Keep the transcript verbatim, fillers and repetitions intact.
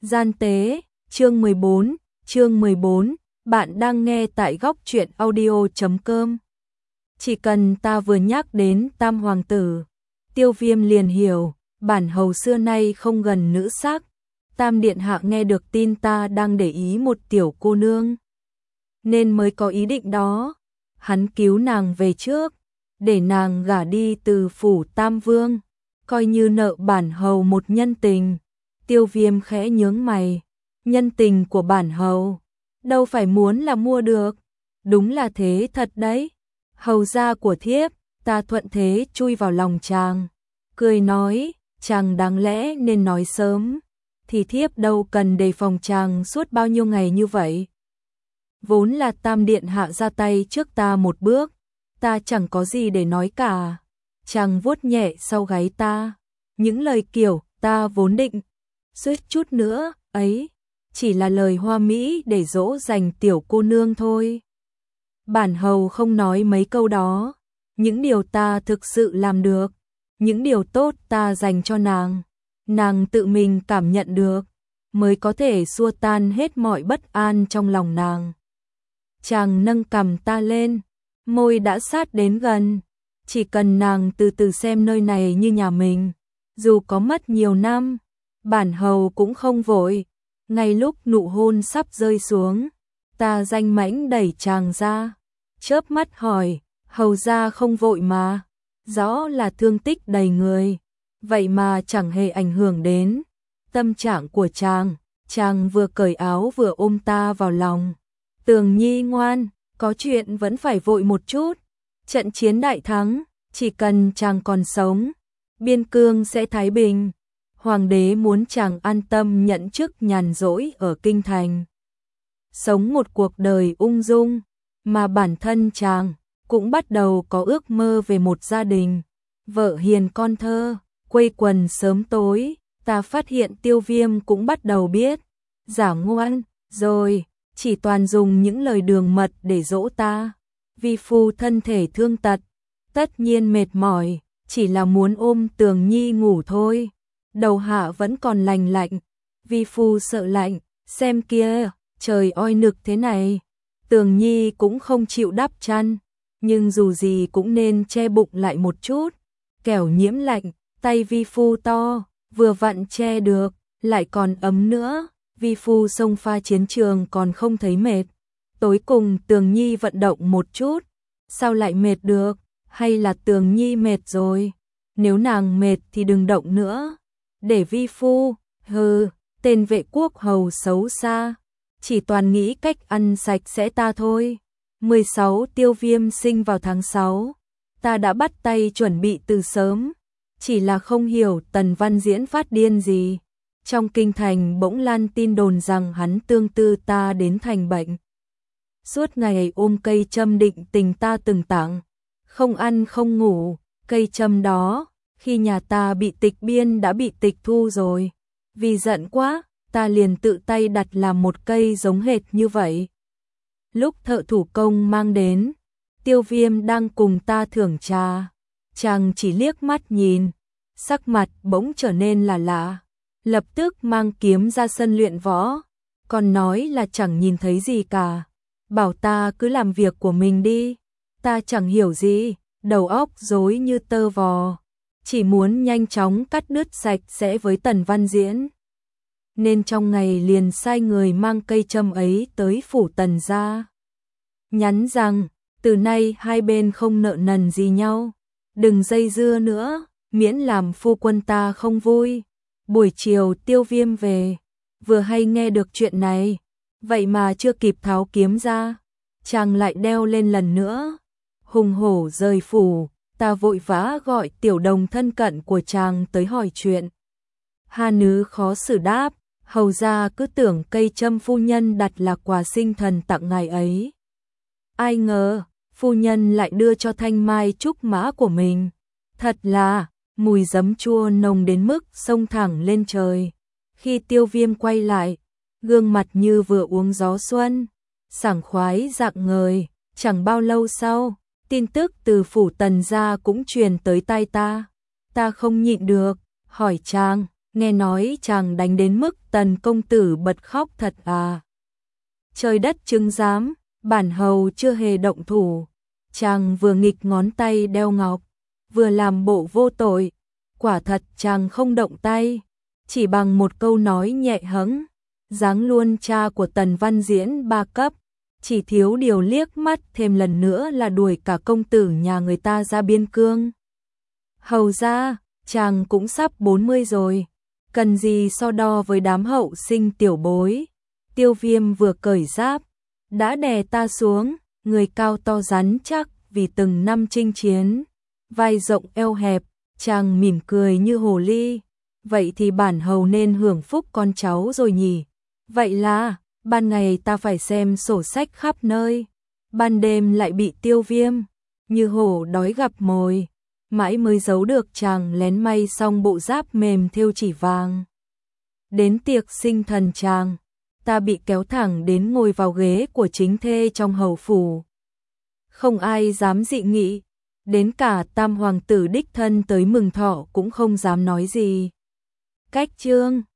Gian tế, chương mười bốn, chương mười bốn, bạn đang nghe tại góc truyện audio chấm com. Chỉ cần ta vừa nhắc đến Tam Hoàng tử, Tiêu Viêm liền hiểu, bản hầu xưa nay không gần nữ sắc. Tam Điện Hạ nghe được tin ta đang để ý một tiểu cô nương, nên mới có ý định đó. Hắn cứu nàng về trước, để nàng gả đi từ phủ Tam Vương, coi như nợ bản hầu một nhân tình. Tiêu Viêm khẽ nhướng mày, nhân tình của bản hầu, đâu phải muốn là mua được. Đúng là thế thật đấy. Hầu gia của thiếp, ta thuận thế chui vào lòng chàng, cười nói, chàng đáng lẽ nên nói sớm, thì thiếp đâu cần đề phòng chàng suốt bao nhiêu ngày như vậy. Vốn là Tam Điện Hạ ra tay trước ta một bước, ta chẳng có gì để nói cả. Chàng vuốt nhẹ sau gáy ta, những lời kiểu ta vốn định suýt chút nữa ấy, chỉ là lời hoa mỹ để dỗ dành tiểu cô nương thôi. Bản hầu không nói mấy câu đó, những điều ta thực sự làm được, những điều tốt ta dành cho nàng, nàng tự mình cảm nhận được, mới có thể xua tan hết mọi bất an trong lòng nàng. Chàng nâng cằm ta lên, môi đã sát đến gần, chỉ cần nàng từ từ xem nơi này như nhà mình, dù có mất nhiều năm, bản hầu cũng không vội. Ngay lúc nụ hôn sắp rơi xuống, ta danh mãnh đẩy chàng ra, chớp mắt hỏi, hầu gia không vội mà, rõ là thương tích đầy người, vậy mà chẳng hề ảnh hưởng đến tâm trạng của chàng. Chàng vừa cởi áo vừa ôm ta vào lòng, Tường Nhi ngoan, có chuyện vẫn phải vội một chút, trận chiến đại thắng, chỉ cần chàng còn sống, biên cương sẽ thái bình. Hoàng đế muốn chàng an tâm nhận chức nhàn rỗi ở kinh thành, sống một cuộc đời ung dung, mà bản thân chàng cũng bắt đầu có ước mơ về một gia đình, vợ hiền con thơ, quây quần sớm tối. Ta phát hiện Tiêu Viêm cũng bắt đầu biết giả ngoan rồi, chỉ toàn dùng những lời đường mật để dỗ ta. Vi phu thân thể thương tật, tất nhiên mệt mỏi, chỉ là muốn ôm Tường Nhi ngủ thôi. Đầu hạ vẫn còn lành lạnh, vi phu sợ lạnh, xem kia, trời oi nực thế này. Tường Nhi cũng không chịu đắp chăn, nhưng dù gì cũng nên che bụng lại một chút, kẻo nhiễm lạnh. Tay vi phu to, vừa vặn che được, lại còn ấm nữa. Vi phu xông pha chiến trường còn không thấy mệt. Tối cùng Tường Nhi vận động một chút, sao lại mệt được, hay là Tường Nhi mệt rồi? Nếu nàng mệt thì đừng động nữa, để vi phu. Hừ, tên vệ quốc hầu xấu xa, chỉ toàn nghĩ cách ăn sạch sẽ ta thôi. mười sáu Tiêu Viêm sinh vào tháng sáu, ta đã bắt tay chuẩn bị từ sớm, chỉ là không hiểu Tần Văn Diễn phát điên gì. Trong kinh thành bỗng lan tin đồn rằng hắn tương tư ta đến thành bệnh, suốt ngày ôm cây châm định tình ta từng tặng, không ăn không ngủ. Cây châm đó khi nhà ta bị tịch biên đã bị tịch thu rồi, vì giận quá, ta liền tự tay đặt làm một cây giống hệt như vậy. Lúc thợ thủ công mang đến, Tiêu Viêm đang cùng ta thưởng trà, chàng chỉ liếc mắt nhìn, sắc mặt bỗng trở nên là lạ, lập tức mang kiếm ra sân luyện võ, còn nói là chẳng nhìn thấy gì cả, bảo ta cứ làm việc của mình đi. Ta chẳng hiểu gì, đầu óc rối như tơ vò, chỉ muốn nhanh chóng cắt đứt sạch sẽ với Tần Văn Diễn, nên trong ngày liền sai người mang cây châm ấy tới phủ Tần gia, nhắn rằng từ nay hai bên không nợ nần gì nhau, đừng dây dưa nữa, miễn làm phu quân ta không vui. Buổi chiều Tiêu Viêm về, vừa hay nghe được chuyện này, vậy mà chưa kịp tháo kiếm ra, chàng lại đeo lên lần nữa. Hùng hổ rời phủ, ta vội vã gọi tiểu đồng thân cận của chàng tới hỏi chuyện. Hà Nứ khó xử đáp, hầu gia cứ tưởng cây châm phu nhân đặt là quà sinh thần tặng ngài ấy. Ai ngờ, phu nhân lại đưa cho thanh mai trúc mã của mình. Thật là, mùi giấm chua nồng đến mức xông thẳng lên trời. Khi Tiêu Viêm quay lại, gương mặt như vừa uống gió xuân, sảng khoái rạng ngời. Chẳng bao lâu sau, tin tức từ phủ Tần gia cũng truyền tới tai ta. Ta không nhịn được, hỏi chàng, nghe nói chàng đánh đến mức Tần công tử bật khóc thật à. Trời đất chứng giám, bản hầu chưa hề động thủ, chàng vừa nghịch ngón tay đeo ngọc, vừa làm bộ vô tội, quả thật chàng không động tay, chỉ bằng một câu nói nhẹ hẫng, giáng luôn cha của Tần Văn Diễn ba cấp, chỉ thiếu điều liếc mắt thêm lần nữa là đuổi cả công tử nhà người ta ra biên cương. Hầu ra, chàng cũng sắp bốn mươi rồi, cần gì so đo với đám hậu sinh tiểu bối. Tiêu Viêm vừa cởi giáp, đã đè ta xuống, người cao to rắn chắc vì từng năm chinh chiến, vai rộng eo hẹp, chàng mỉm cười như hồ ly. Vậy thì bản hầu nên hưởng phúc con cháu rồi nhỉ. Vậy là, ban ngày ta phải xem sổ sách khắp nơi, ban đêm lại bị Tiêu Viêm, như hổ đói gặp mồi, mãi mới giấu được chàng lén may xong bộ giáp mềm thêu chỉ vàng. Đến tiệc sinh thần chàng, ta bị kéo thẳng đến ngồi vào ghế của chính thê trong hầu phủ. Không ai dám dị nghị, đến cả tam hoàng tử đích thân tới mừng thọ cũng không dám nói gì. Cách chương